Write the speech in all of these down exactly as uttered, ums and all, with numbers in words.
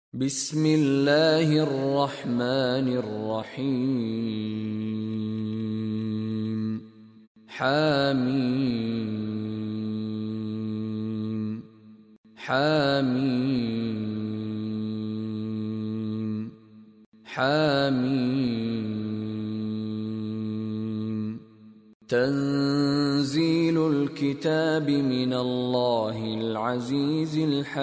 بسم الله الرحمن الرحيم حميم حميم حميم تنزيل الكتاب من الله العزيز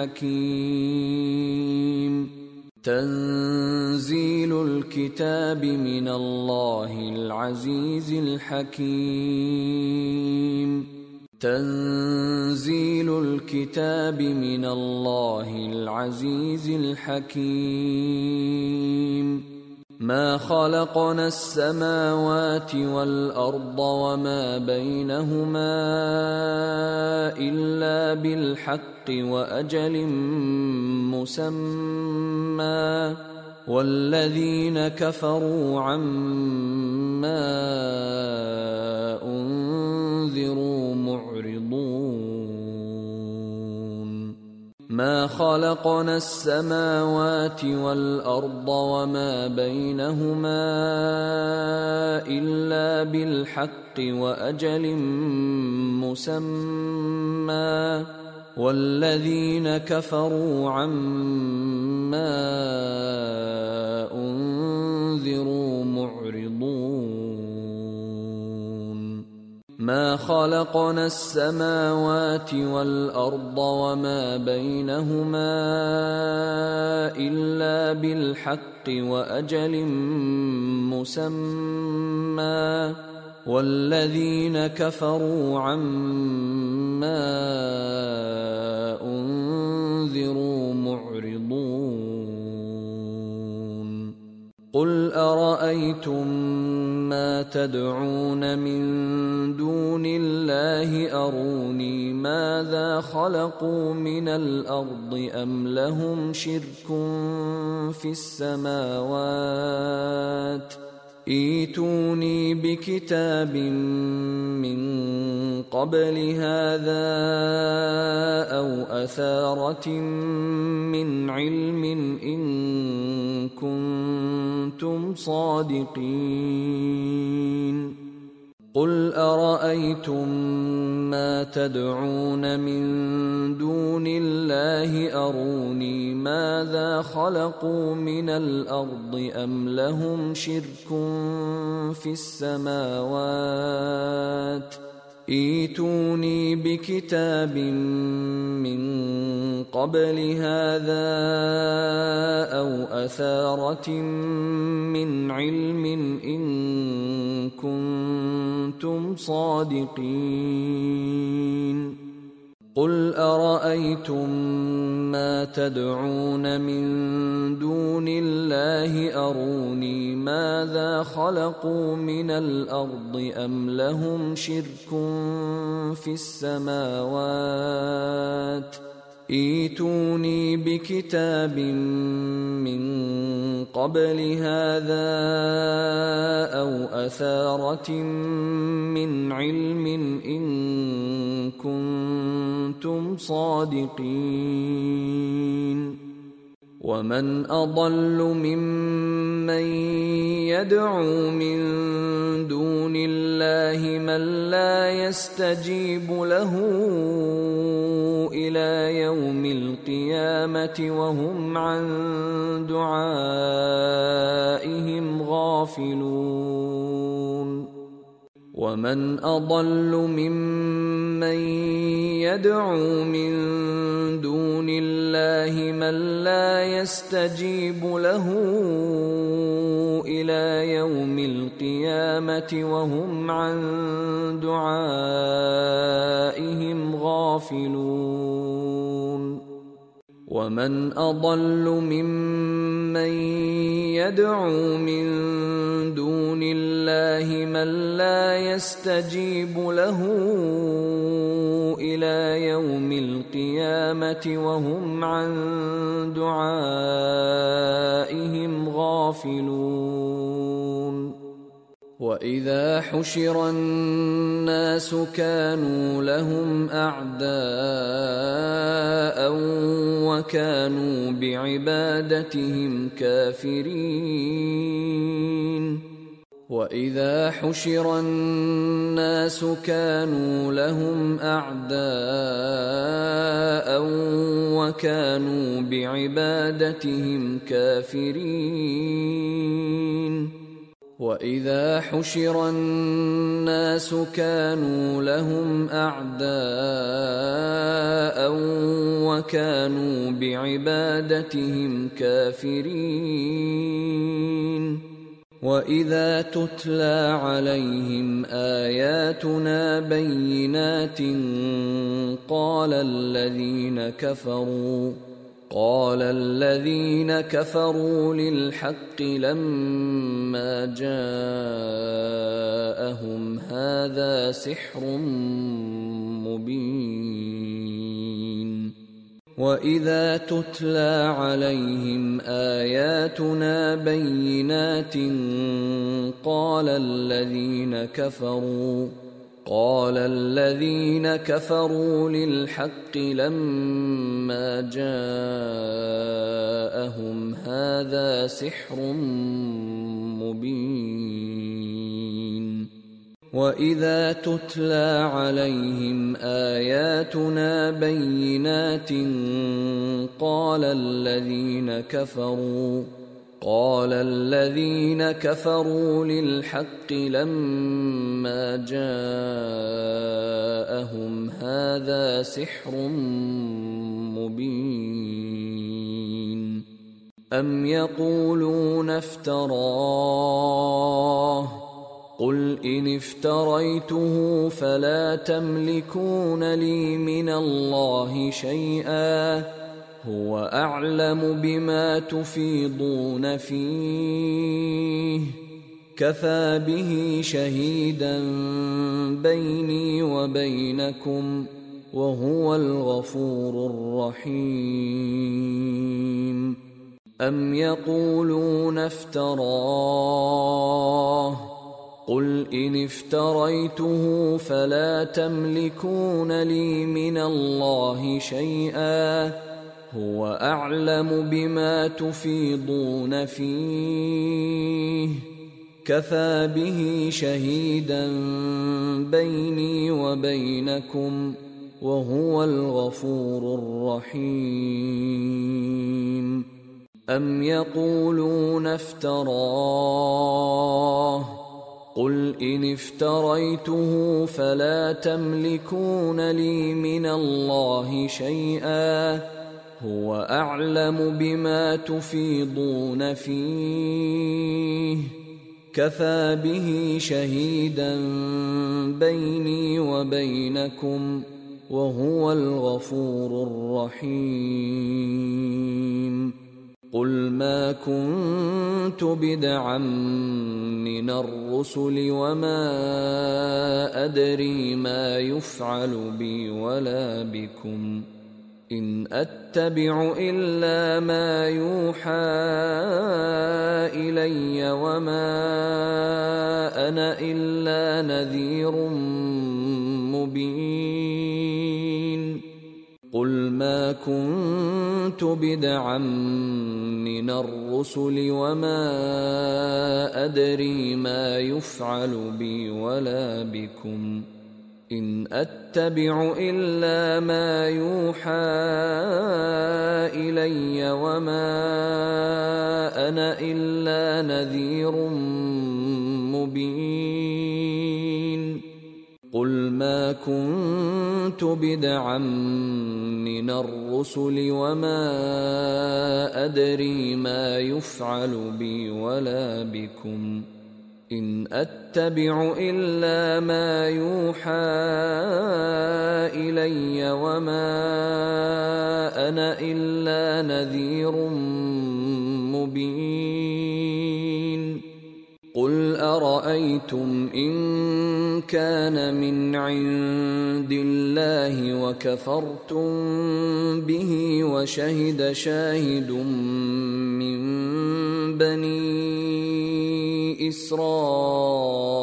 الحكيم تنزيل الكتاب من الله العزيز الحكيم تنزيل الكتاب من الله العزيز الحكيم ما خلقنا السماوات والأرض وما بينهما إلا بالحق وأجل مسمى والذين كفروا عما أنذروا معرضون ما خلقنا السماوات والأرض وما بينهما إلا بالحق وأجل مسمى والذين كفروا عما أنذروا معرضون ما خلقنا السماوات والأرض وما بينهما إلا بالحق وأجل مسمى والذين كفروا عما أنذروا معرضون قل أرأيتم ما تدعون من دون الله أروني ماذا خلقوا من الأرض أم لهم شرك في السماوات ائتوني بكتاب من قبل هذا أو أثارة من علم إن كنتم صادقين قل أرأيتم ما تدعون من دون الله أروني ماذا خلقوا من الأرض أم لهم شرك في السماوات ائتوني بكتاب من قبل هذا أو أثارة من علم إن كنتم صادقين قل أرأيتم ما تدعون من دون الله أروني ماذا خلقوا من الأرض أم لهم شرك في السماوات ائتوني بكتاب من قبل هذا أو أثارة من علم إن كنتم صادقين ومن أضل ممن يدعو من دون الله من لا يستجيب له إلى يوم القيامة وهم عن دعائهم غافلون ومن أضل ممن يدعو من دون الله من لا يستجيب له إلى يوم القيامة وهم عن دعائهم غافلون ومن أضل ممن يدعو من دون الله من لا يستجيب له إلى يوم القيامة وهم عن دعائهم غافلون وإذا حشر الناس كانوا لهم أعداء وكانوا بعبادتهم كافرين وإذا حشر الناس كانوا لهم أعداء وكانوا بعبادتهم كافرين وإذا حشر الناس كانوا لهم أعداء وكانوا بعبادتهم كافرين وإذا تتلى عليهم آياتنا بينات قال الذين كفروا قال الذين كفروا للحق لما جاءهم هذا سحر مبين وإذا تتلى عليهم آياتنا بينات قال الذين كفروا قال الذين كفروا للحق لما جاءهم هذا سحر مبين وإذا تتلى عليهم آياتنا بينات قال الذين كفروا قال الذين كفروا للحق لما جاءهم هذا سحر مبين أم يقولون افتراه قل إن افتريته فلا تملكون لي من الله شيئا هو أعلم بما تفيضون فيه كفى به شهيدا بيني وبينكم وهو الغفور الرحيم أم يقولون افتراه قل إن افتريته فلا تملكون لي من الله شيئا هو أعلم بما تفيضون فيه كفى به شهيدا بيني وبينكم وهو الغفور الرحيم أم يقولون افتراه قل إن افتريته فلا تملكون لي من الله شيئا هو أعلم بما تفيضون فيه كفى به شهيدا بيني وبينكم وهو الغفور الرحيم قل ما كنت بدعا من الرسل وما أدري ما يفعل بي ولا بكم إن أتبع إلا ما يوحى إلي وما أنا إلا نذير مبين قل ما كنت بدعا من الرسل وما أدري ما يفعل بي ولا بكم إن أتبع إلا ما يوحى إلي وما أنا إلا نذير مبين قل ما كنت بدعا من الرسل وما أدري ما يفعل بي ولا بكم إن أتبع إلا ما يوحى إلي وما أنا إلا نذير مبين قل أرأيتم إن كان من عند الله وكفرتم به وشهد شاهد من بني إسرائيل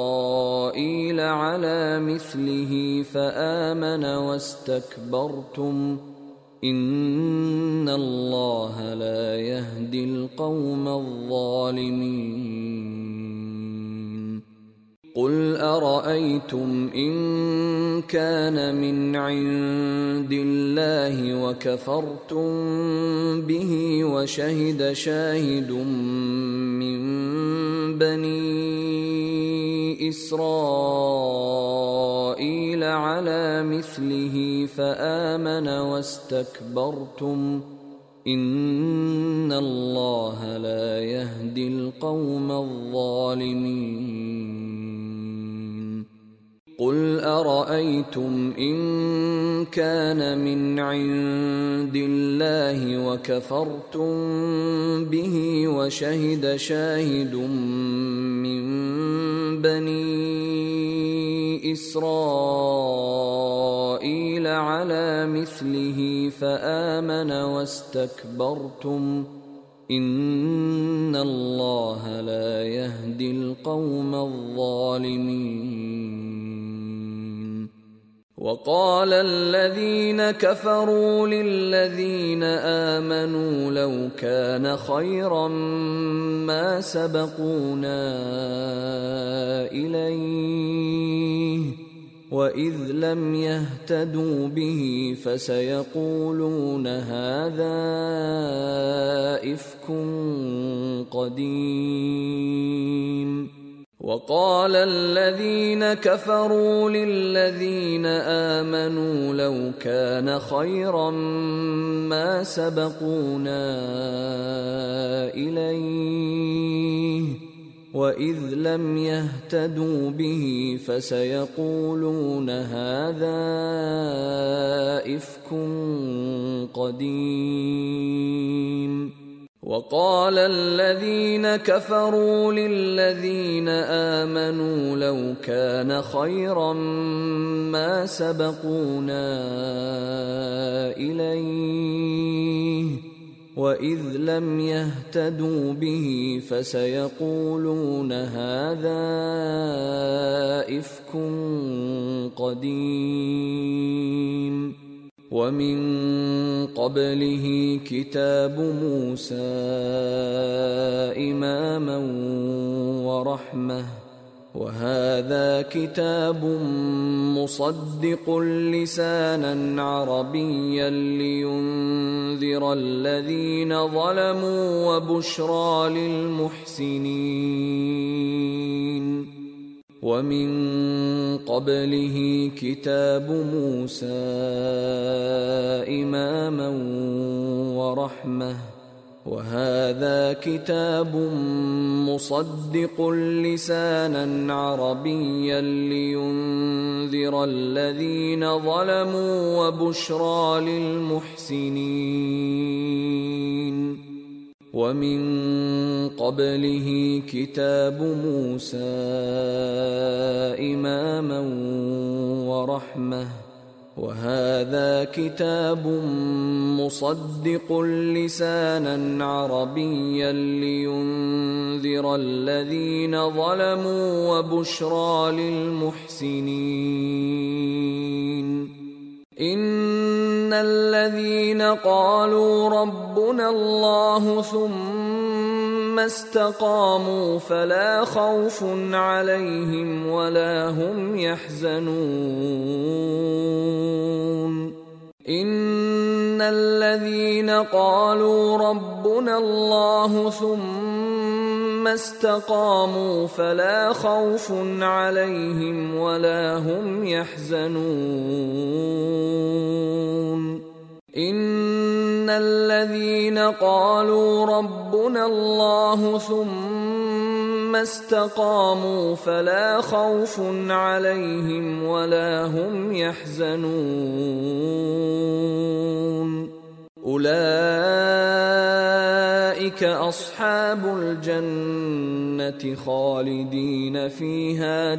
على مثله فآمن واستكبرتم إن الله لا يهدي القوم الظالمين قل أرأيتم إن كان من عند الله وكفرتم به وشهد شاهد من بني إسرائيل على مثله فآمن واستكبرتم إن الله لا يهدي القوم الظالمين قل أرأيتم إن كان من عند الله وكفرتم به وشهد شاهد من بني إسرائيل على مثله فآمن واستكبرتم إن الله لا يهدي القوم الظالمين وقال الذين كفروا للذين آمنوا لو كان خيرا ما سبقونا إليه وإذ لم يهتدوا به فسيقولون هذا إفك قديم وقال الذين كفروا للذين آمنوا لو كان خيرا ما سبقونا إليه وإذ لم يهتدوا به فسيقولون هذا إفك قديم وقال الذين كفروا للذين آمنوا لو كان خيرا ما سبقونا إليه وإذ لم يهتدوا به فسيقولون هذا إفك قديم ومن قبله كتاب موسى إماما ورحمة وهذا كتاب مصدق لسانا عربيا لينذر الذين ظلموا وبشرى للمحسنين ومن قبله كتاب موسى إماما ورحمة وهذا كتاب مصدق لسانا عربيا لينذر الذين ظلموا وبشرى للمحسنين ومن قبله كتاب موسى إماما ورحمة وهذا كتاب مصدق لسانا عربيا لينذر الذين ظلموا وبشرى للمحسنين إن الذين قالوا ربنا الله ثم استقاموا فلا خوف عليهم ولا هم يحزنون إن الذين قالوا ربنا الله ثم استقاموا فلا خوف عليهم ولا هم يحزنون إن الذين قالوا ربنا الله ثم استقاموا فلا خوف عليهم ولا هم يحزنون أولئك أصحاب الجنة خالدين فيها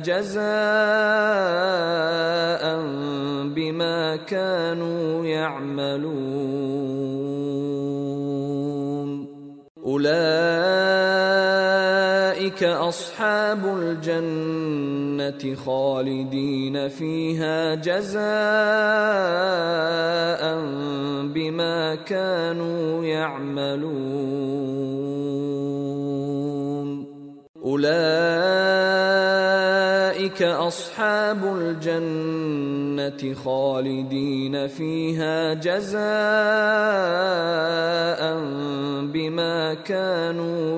جزاء بما كانوا يعملون أولئك أولئك أصحاب الجنة خالدين فيها جزاء بما كانوا يعملون أولئك أصحاب الجنة خالدين فيها جزاء بما كانوا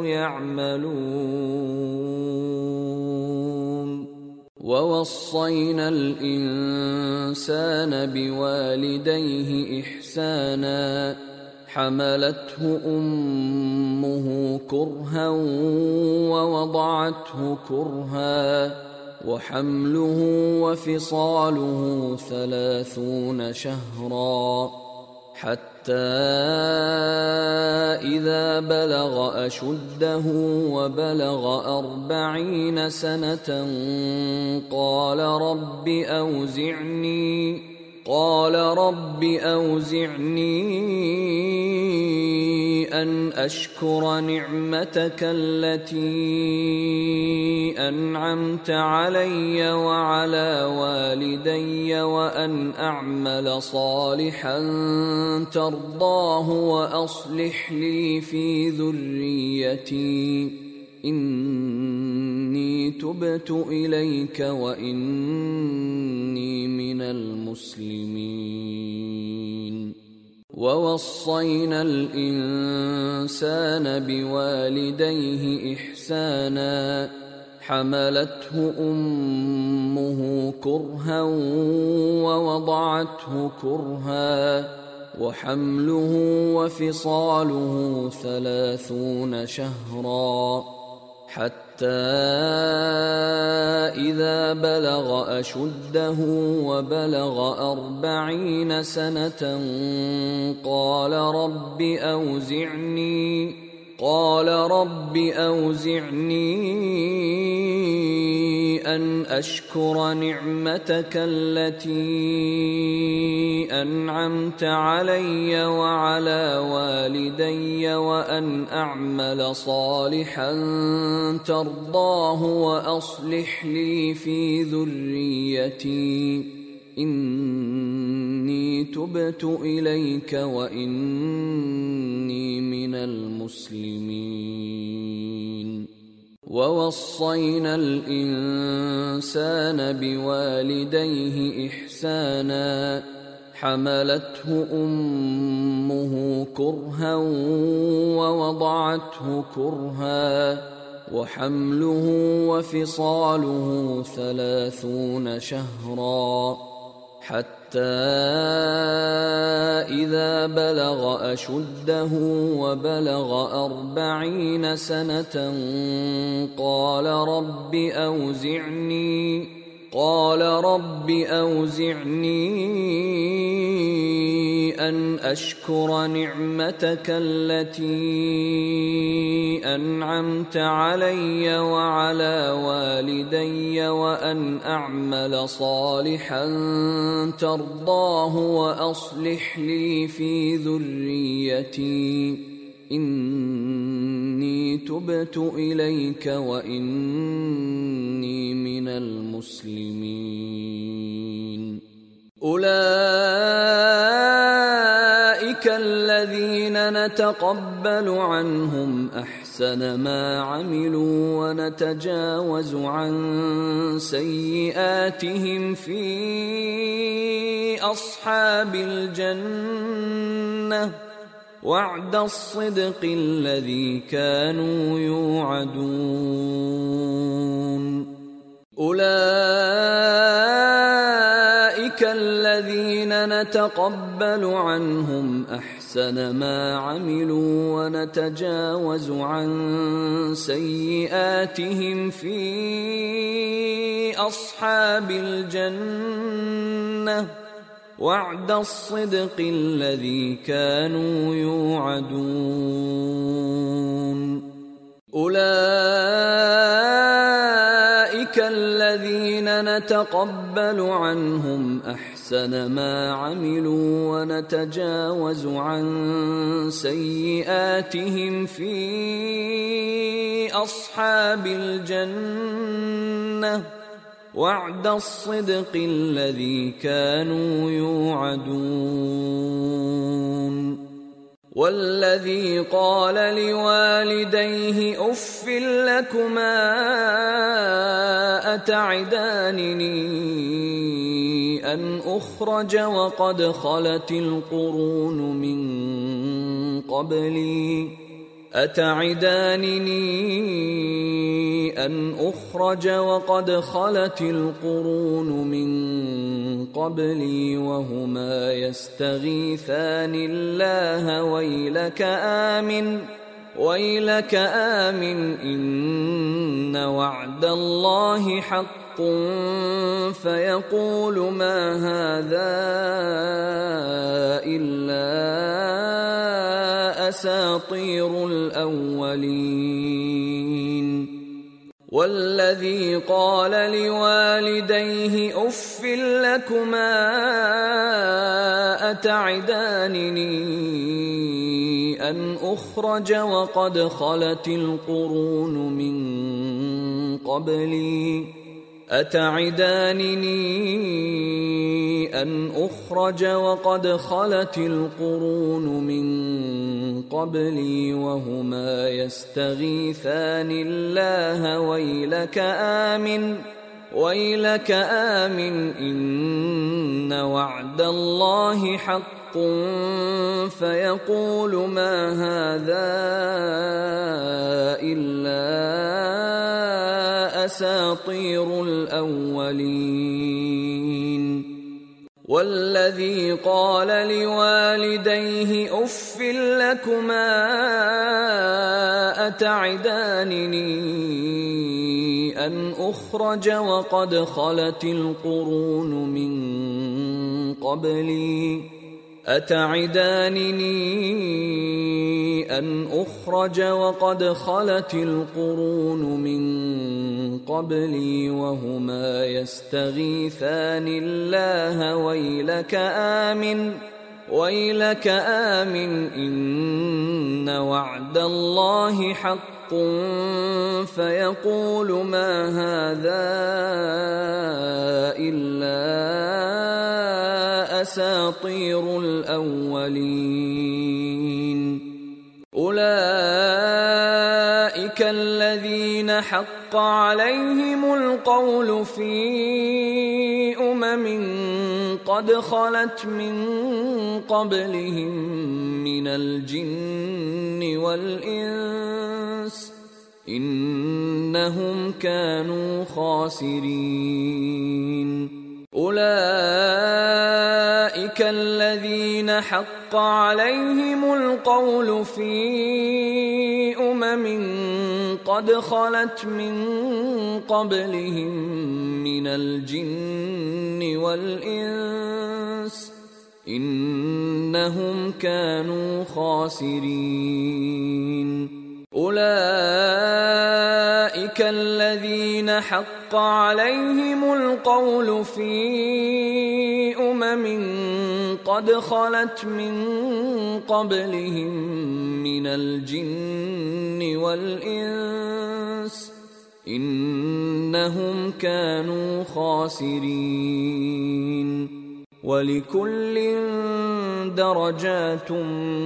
يعملون ووصينا الإنسان بوالديه إحسانا حملته أمه كرها ووضعته كرها وحمله وفصاله ثلاثون شهرا حتى إذا بلغ أشده وبلغ أربعين سنة قال رب أوزعني قال رب أوزعني أن أشكر نعمتك التي أنعمت علي وعلى والدي وأن أعمل صالحا ترضاه وأصلح لي في ذريتي إني تبت إليك وإني من المسلمين ووصينا الإنسان بوالديه إحسانا حملته أمه كرها ووضعته كرها وحمله وفصاله ثلاثون شهرا حتى إذا بلغ أشده وبلغ أربعين سنة قال رب أوزعني قال رب أوزعني أن أشكر نعمتك التي أنعمت علي وعلى والدي وأن أعمل صالحا ترضاه وأصلح لي في ذريتي إني تبت إليك وإني من المسلمين ووصينا الإنسان بوالديه إحسانا حملته أمه كرها ووضعته كرها وحمله وفصاله ثلاثون شهرا حتى إذا بلغ أشده وبلغ أربعين سنة قال رب أوزعني قال رب أوزعني أن أشكر نعمتك التي أنعمت علي وعلى والدي وأن أعمل صالحا ترضاه وأصلح لي في ذريتي إني تبت إليك وإني من المسلمين أولئك الذين نتقبل عنهم أحسن ما عملوا ونتجاوز عن سيئاتهم في أصحاب الجنة وعد الصدق الذي كانوا يوعدون أولئك الذين نتقبل عنهم أحسن ما عملوا ونتجاوز عن سيئاتهم في أصحاب الجنة وعد الصدق الذي كانوا يوعدون أولئك الذين نتقبل عنهم أحسن ما عملوا ونتجاوز عن سيئاتهم في أصحاب الجنة وعد الصدق الذي كانوا يوعدون. والذي قال لوالديه أف لكما أتعدانني أن أخرج وقد خلت القرون من قبلي أتعدانني أن أخرج وقد خلت القرون من قبلي وهما يستغيثان الله ويلك آمن ويلك آمن إن وعد الله حق فيقول ما هذا إلا أساطير الأولين. والذي قال لوالديه أف لكما أتعدانني أن أخرج وقد خلت القرون من قبلي أتعدانني أن أخرج وقد خلت القرون من قبلي وهما يستغيثان الله ويلك آمن ويلك آمن إن وعد الله حق فيقول ما هذا إلا أساطير الأولين. والذي قال لوالديه أف لكما أتعدانني أن أخرج وقد خلت القرون من قبلي أتعدانني أن أخرج وقد خلت القرون من قبلي وهما يستغيثان الله ويلك آمن ويلك آمن إن وعد الله حق فيقول ما هذا إلا أساطير الأولين. أولئك الذين حق عليهم القول في أمم قد خلت من قبلهم من الجن والإنس إنهم كانوا خاسرين. أولئك الذين حق عليهم القول في أمم قد خلت من قبلهم من الجن والإنس إنهم كانوا خاسرين. أولئك الذين حق عليهم القول في أمم قد خلت من قبلهم من الجن والإنس إنهم كانوا خاسرين. ولكل درجات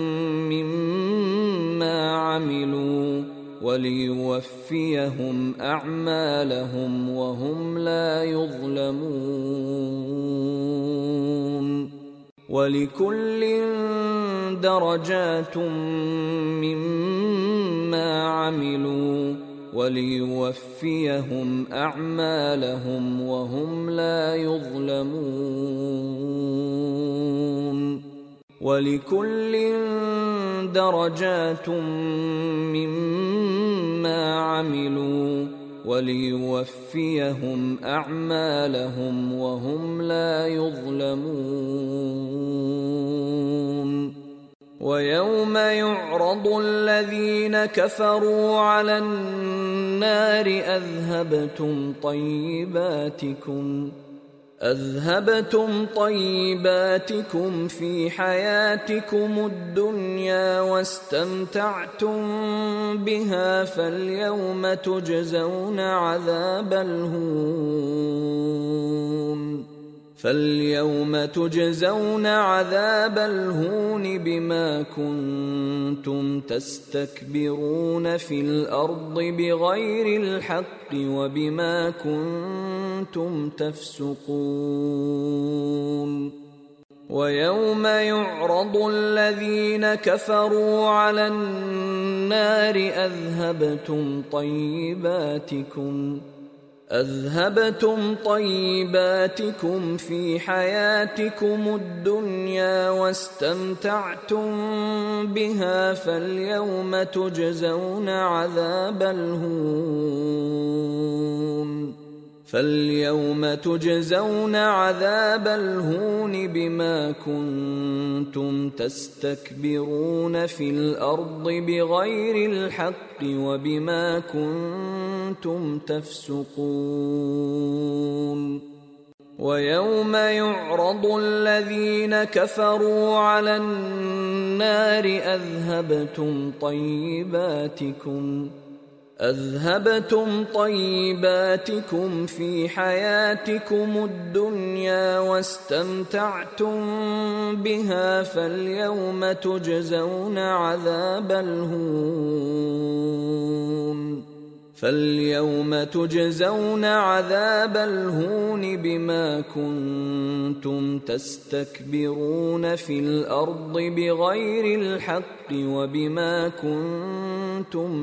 مما عملوا وليوفيهم أعمالهم وهم لا يظلمون. ولكل درجات مما عملوا وليوفيهم أعمالهم وهم لا يظلمون. ولكل درجات مما عملوا وليوفيهم أعمالهم وهم لا يظلمون. ويوم يعرض الذين كفروا على النار أذهبتم طيباتكم أذهبتم طيباتكم في حياتكم الدنيا واستمتعتم بها فاليوم تجزون عذاب الهون فاليوم تجزون عذاب الهون بما كنتم تستكبرون في الأرض بغير الحق وبما كنتم تفسقون ويوم يعرض الذين كفروا على النار أذهبتم طيباتكم أذهبتم طيباتكم في حياتكم الدنيا واستمتعتم بها فاليوم تجزون عذاب الهون فاليوم تجزون عذاب الهون بما كنتم تستكبرون في الأرض بغير الحق وبما كنتم تفسقون ويوم يعرض الذين كفروا على النار أذهبتم طيباتكم أذهبتم طيباتكم في حياتكم الدنيا واستمتعتم بها فاليوم تجزون عذاب الهون فاليوم تجزون عذاب الهون بما كنتم تستكبرون في الأرض بغير الحق وبما كنتم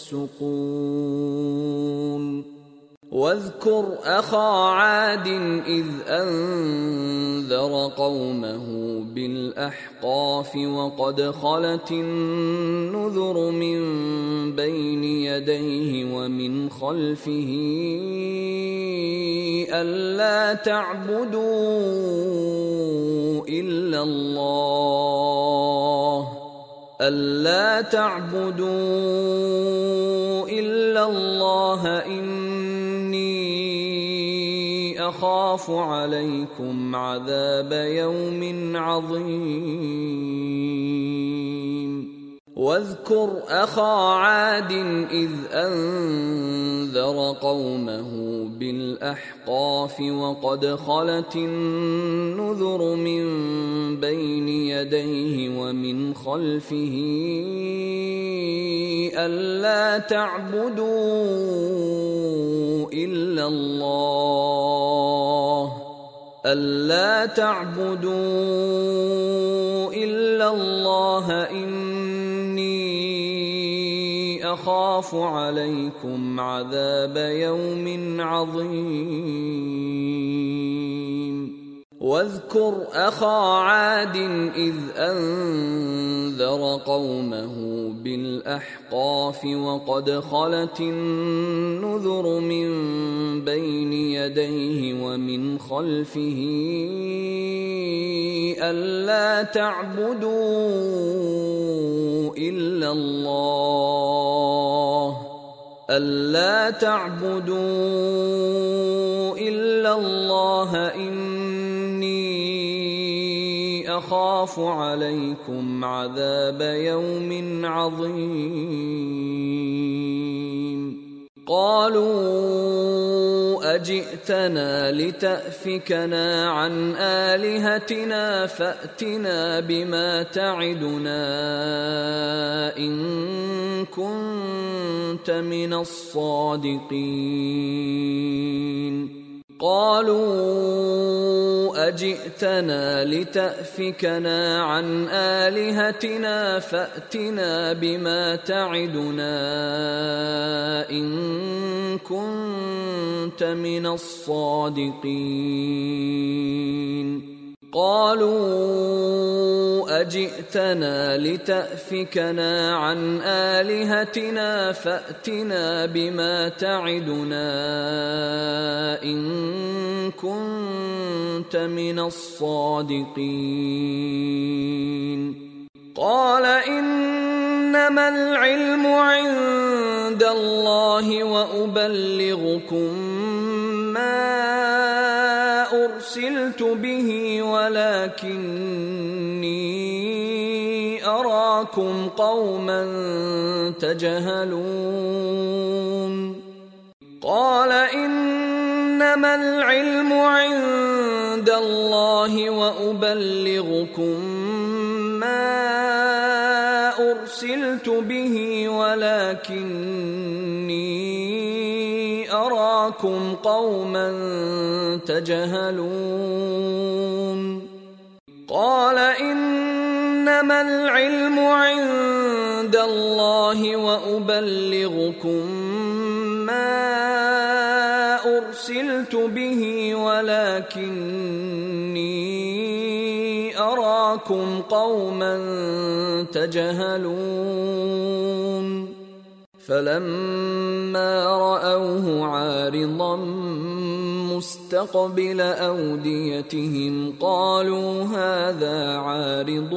تفسقون واذكر أخا عاد إذ أنذر قومه بالأحقاف وقد خلت النذر من بين يديه ومن خلفه ألا تعبدوا إلا الله ألا تعبدوا إلا الله إني أخاف عليكم عذاب يوم عظيم واذكر أخا عاد إذ أنذر قومه بالأحقاف وقد خلت النذر من بين يديه ومن خلفه ألا تعبدوا إلا الله ألا تعبدوا إلا الله إني أخاف عليكم عذاب يوم عظيم واذكر أخا عاد إذ أنذر قومه بالأحقاف وقد خلت النذر من بين يديه ومن خلفه ألا تعبدوا إلا الله ألا تعبدوا إلا الله إني أخاف عليكم عذاب يوم عظيم قالوا أجئتنا لتأفكنا عن آلهتنا فأتنا بما تعدنا إن كنت من الصادقين قالوا أجئتنا لتأفكنا عن آلهتنا فأتنا بما تعدنا إن كنت من الصادقين قالوا أجئتنا لتأفكنا عن آلهتنا فأتنا بما تعدنا إن كنت من الصادقين قال إنما العلم عند الله وأبلغكم ما أرسلت به ولكني أراكم قوما تجهلون قال إنما العلم عند الله وأبلغكم ما أرسلت به ولكني أراكم قوما تجهلون قال إنما العلم عند الله وأبلغكم ما أرسلت به ولكني أراكم قوما تجهلون فلما رأوه عارضا مستقبل أوديتهم قالوا هذا عارض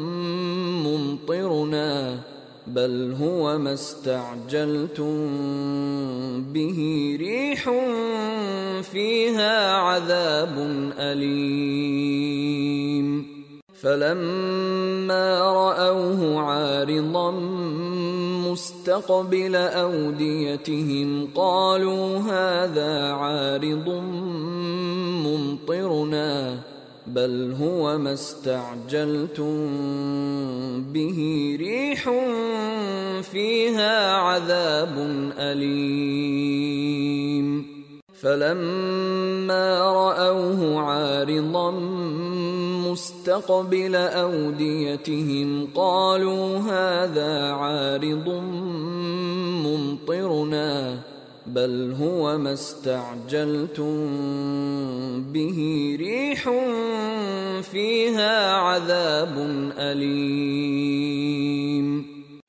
ممطرنا بل هو ما استعجلتم به ريح فيها عذاب أليم فلما رأوه عارضا مستقبل أوديتهم قالوا هذا عارض ممطرنا بل هو ما استعجلتم به ريح فيها عذاب أليم فلما رأوه عارضا مستقبل أوديتهم قالوا هذا عارض ممطرنا بل هو ما استعجلتم به ريح فيها عذاب أليم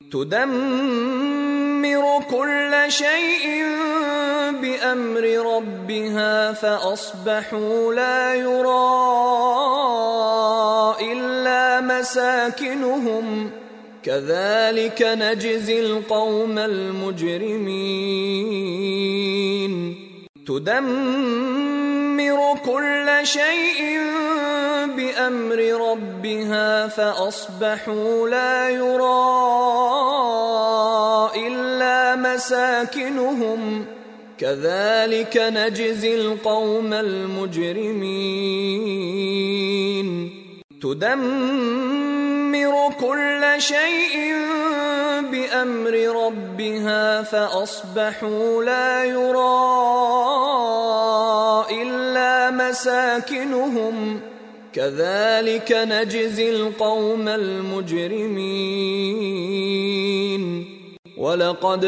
تدمر كل شيء بأمر ربها فأصبحوا لا يرى إلا مساكنهم كذلك نجزي القوم المجرمين تدمر كل شيء بأمر ربها فأصبحوا لا يرى إلا مساكنهم كذلك نجزي القوم المجرمين تدمر كل شيء بأمر ربها فأصبحوا لا يرى إلا مساكنهم كذلك نجزي القوم المجرمين ولقد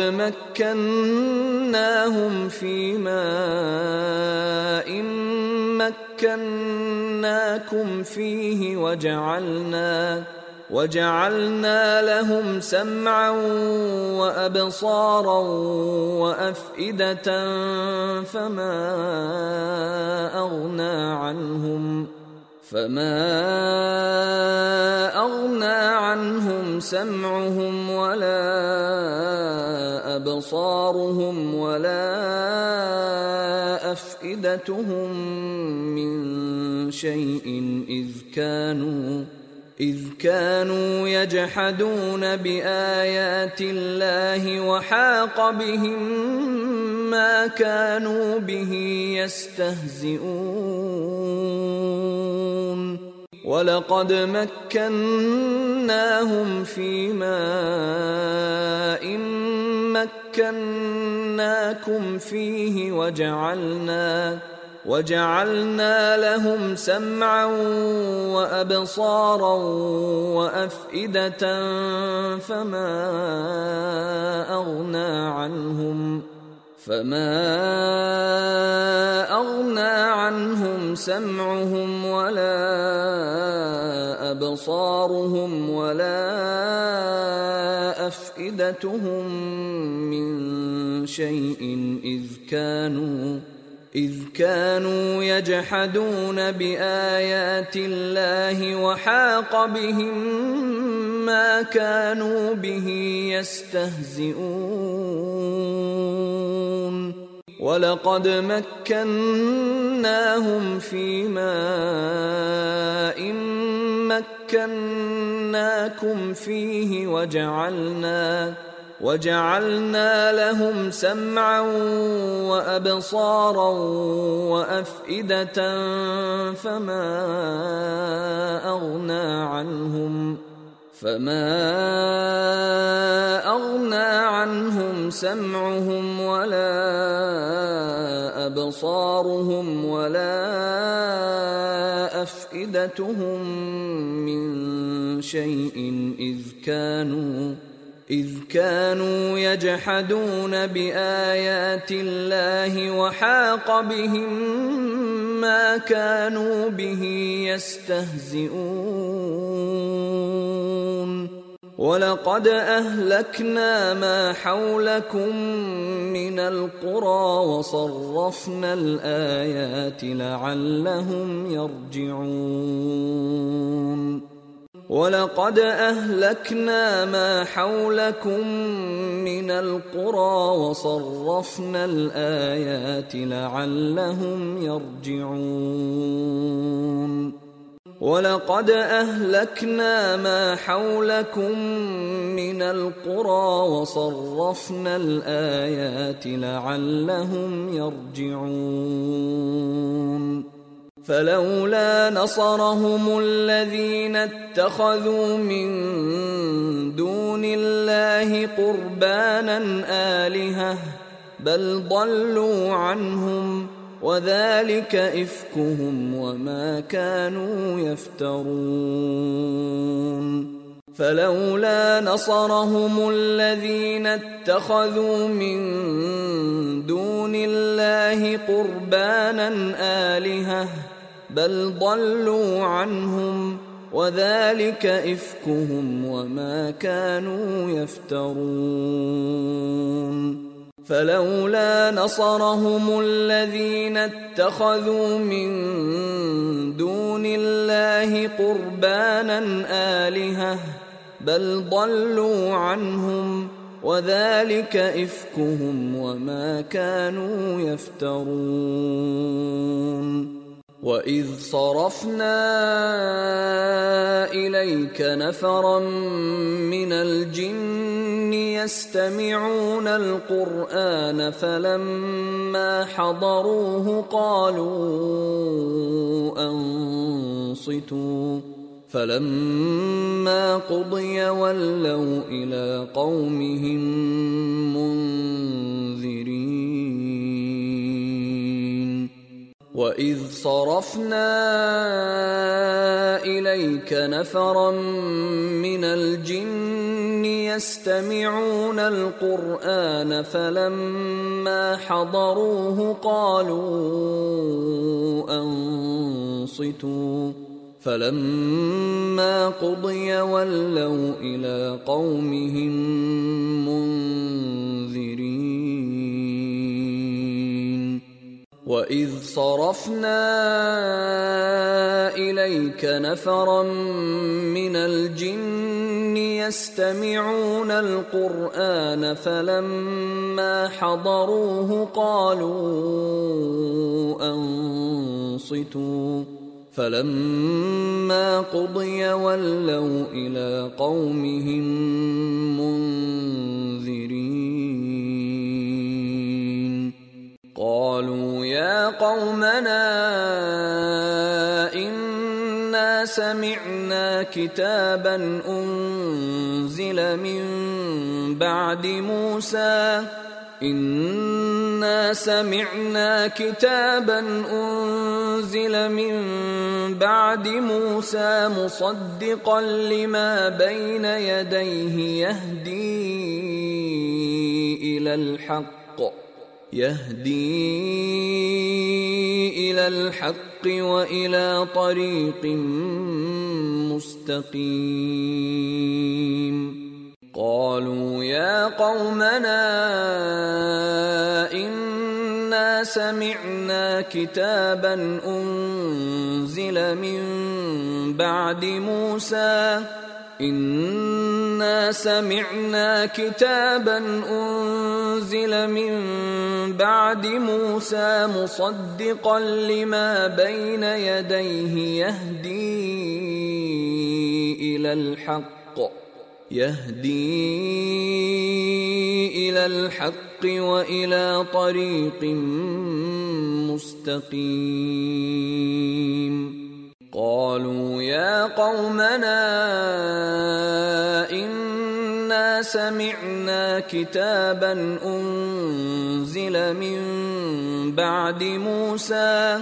مكناهم في ماء مكناكم فيه وجعلنا وجعلنا لهم سمعا وأبصارا وأفئدة فما أغنى عنهم فما أغنى عنهم سمعهم ولا أبصارهم ولا أفئدتهم من شيء إذ كانوا إذ كانوا يجحدون بآيات الله وحاق بهم ما كانوا به يستهزئون ولقد مكناهم في ماء مكناكم فيه وجعلنا وجعلنا لهم سمعا وأبصارا وأفئدة فما أغنى عنهم فما أغنى عنهم سمعهم ولا أبصارهم ولا أفئدتهم من شيء إذ كانوا إذ كانوا يجحدون بآيات الله وحاق بهم ما كانوا به يستهزئون ولقد مكناهم في ماء مكناكم فيه وجعلنا وجعلنا لهم سمعا وأبصارا وأفئدة فما أغنى عنهم فما أغنى عنهم سمعهم ولا أبصارهم ولا أفئدتهم من شيء إذ كانوا إذ كانوا يجحدون بآيات الله وحاق بهم ما كانوا به يستهزئون ولقد أهلكنا ما حولكم من القرى وصرفنا الآيات لعلهم يرجعون ولقد أهلكنا ما حولكم من القرى وصرفنا الآيات لعلهم يرجعون ولقد أهلكنا ما حولكم من القرى وصرفنا الآيات لعلهم يرجعون فلولا نصرهم الذين اتخذوا من دون الله قربانا آلهة بل ضلوا عنهم وذلك إفكهم وما كانوا يفترون فلولا نصرهم الذين اتخذوا من دون الله قربانا آلهة بل ضلوا عنهم وذلك إفكهم وما كانوا يفترون فلولا نصرهم الذين اتخذوا من دون الله قربانا آلهة بل ضلوا عنهم وذلك إفكهم وما كانوا يفترون وإذ صرفنا إليك نفرا من الجن يستمعون القرآن فلما حضروه قالوا أنصتوا فلما قضي ولوا إلى قومهم منذرين وإذ صرفنا إليك نفرا من الجن يستمعون القرآن فلما حضروه قالوا أنصتوا فلما قضي ولوا إلى قومهم منذرين وإذ صرفنا إليك نفرا من الجن يستمعون القرآن فلما حضروه قالوا أنصتوا فلما قضي ولوا إلى قومهم منذرين قالوا يا قومنا إنا سمعنا كتابا أنزل من بعد موسى إنا سمعنا كتابا أنزل من بعد موسى مصدقا لما بين يديه يهدي إلى الحق يهدي إلى الحق وإلى طريق مستقيم قالوا يا قومنا إنا سمعنا كتابا أنزل من بعد موسى إنا سمعنا كتابا أنزل من بعد موسى مصدقا لما بين يديه يهدي إلى الحق يهدي إلى الحق وإلى طريق مستقيم. قالوا يا قومنا إنا سمعنا كتابا أنزل من بعد موسى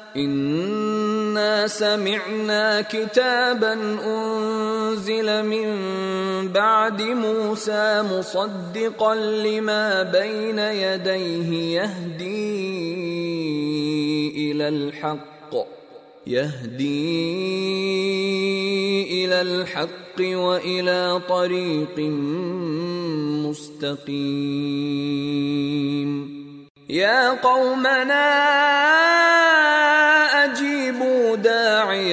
إنا سمعنا كتابا أنزل من بعد موسى مصدقا لما بين يديه يهدي إلى الحق يهدي إلى الحق وإلى طريق مستقيم. يا قومنا أجيبوا داعي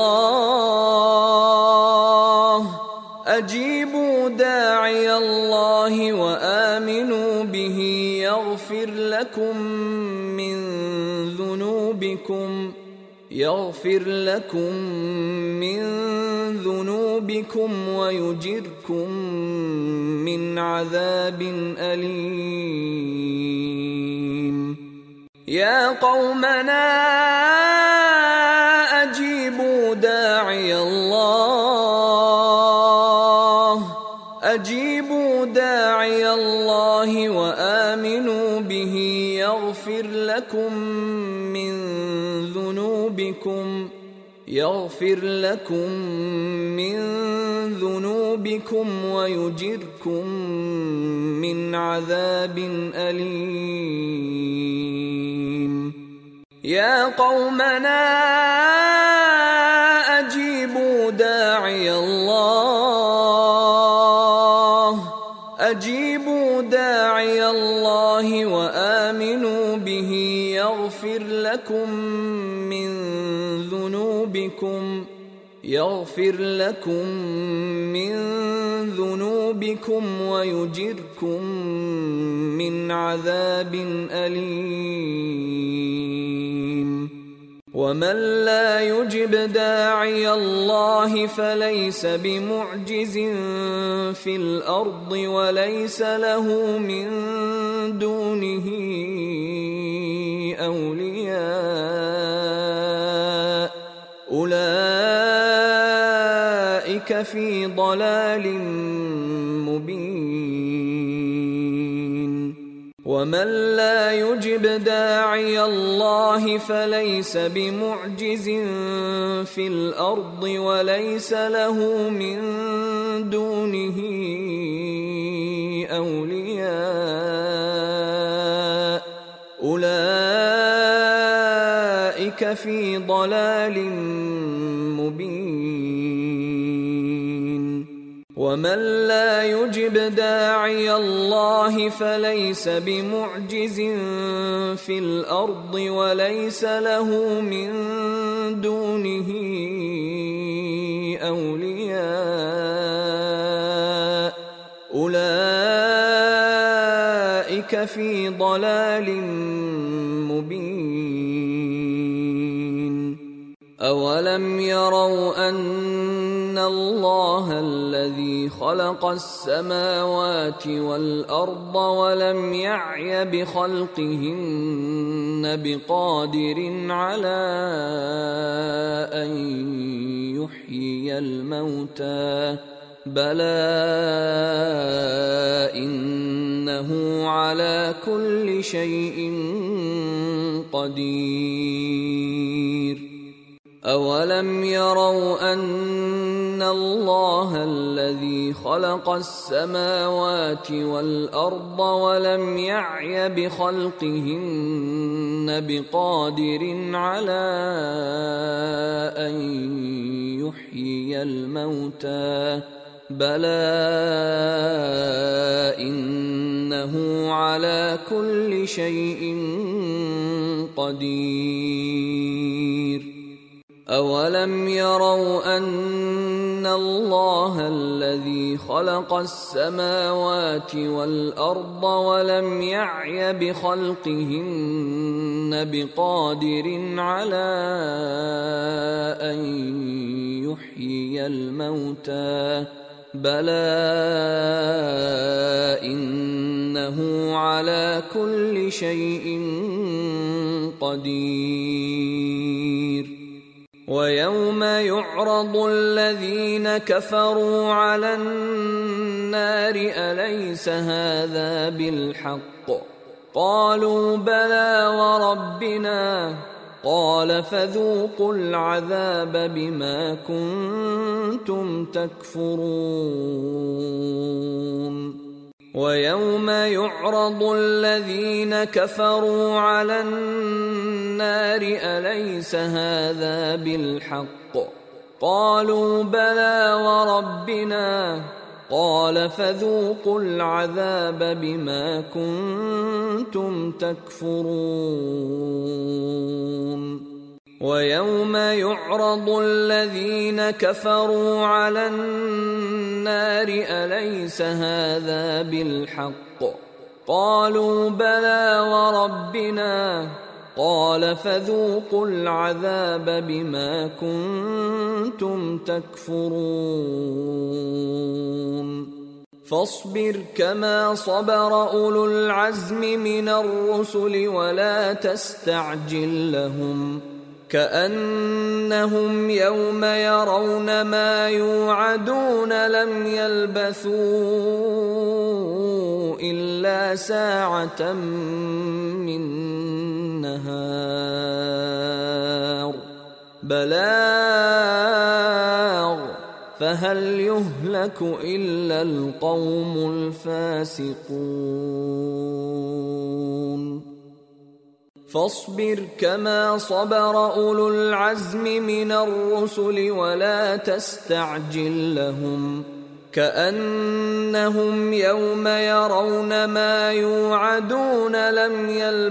الله أجيبوا داعي الله وآمنوا به يغفر لكم من ذنوبكم يغفر لكم من ذنوبكم ويجركم من عذاب أليم. يا قومنا أجيبوا داعي الله أجيبوا داعي الله وآمنوا به يغفر لكم من ذنوبكم يغفر لكم من ذنوبكم ويجركم من عذاب أليم. يا قومنا أجيبوا داعي الله أجيبوا داعي الله وآمنوا به يغفر لكم من ذنوبكم يغفر لكم من ذنوبكم ويجركم من عذاب أليم. ومن لا يجب داعي الله فليس بمعجز في الأرض وليس له من دونه أولياء أولئك في ضلال مبين. ومن لا يجب داعي الله فليس بمعجز في الأرض وليس له من دونه أولياء أولئك في ضلال مبين. ومن لا يجب داعي الله فليس بمعجز في الأرض وليس له من دونه أولياء أولئك في ضلال مبين. أولم يروا أن الله الذي خلق السماوات والأرض ولم يعي بخلقهن بقادر على أن يحيي الموتى بلى إنه على كل شيء قدير. أولم يروا أن الله الذي خلق السماوات والأرض ولم يعي بخلقهن بقادر على أن يحيي الموتى بلى إنه على كل شيء قدير. أولم يروا أن الله الذي خلق السماوات والأرض ولم يعي بخلقهن بقادر على أن يحيي الموتى بلى إنه على كل شيء قدير. ويوم يعرض الذين كفروا على النار أليس هذا بالحق قالوا بلى وربنا قال فذوقوا العذاب بما كنتم تكفرون. ويوم يعرض الذين كفروا على النار أليس هذا بالحق قالوا بلى وربنا قال فذوقوا العذاب بما كنتم تكفرون. ويوم يعرض الذين كفروا على النار أليس هذا بالحق قالوا بلى وربنا قال فذوقوا العذاب بما كنتم تكفرون. فاصبر كما صبر أولو العزم من الرسل ولا تستعجل لهم كأنهم يوم يرون ما يوعدون لم يلبثوا إلا ساعة من نهار بلاغ فهل يهلك إلا القوم الفاسقون. فاصبر كما صبر أولو العزم من الرسل ولا تستعجل لهم كأنهم يوم يرون ما يوعدون لم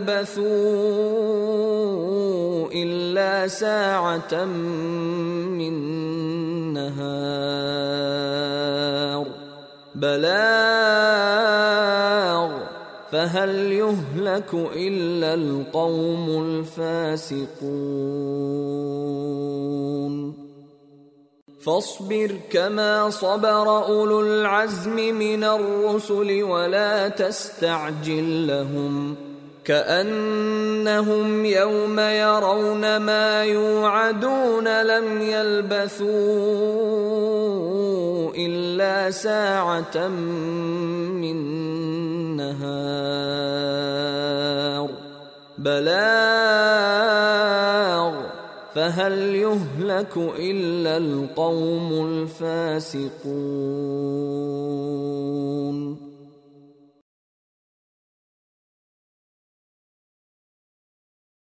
يلبثوا إلا ساعة من نهار بلاغ فهل يهلك إلا القوم الفاسقون. فاصبر كما صبر أولو العزم من الرسل ولا تستعجل لهم كأنهم يوم يرون ما يوعدون لم يلبثوا إلا ساعة من نهار بلاغ فهل يهلك إلا القوم الفاسقون.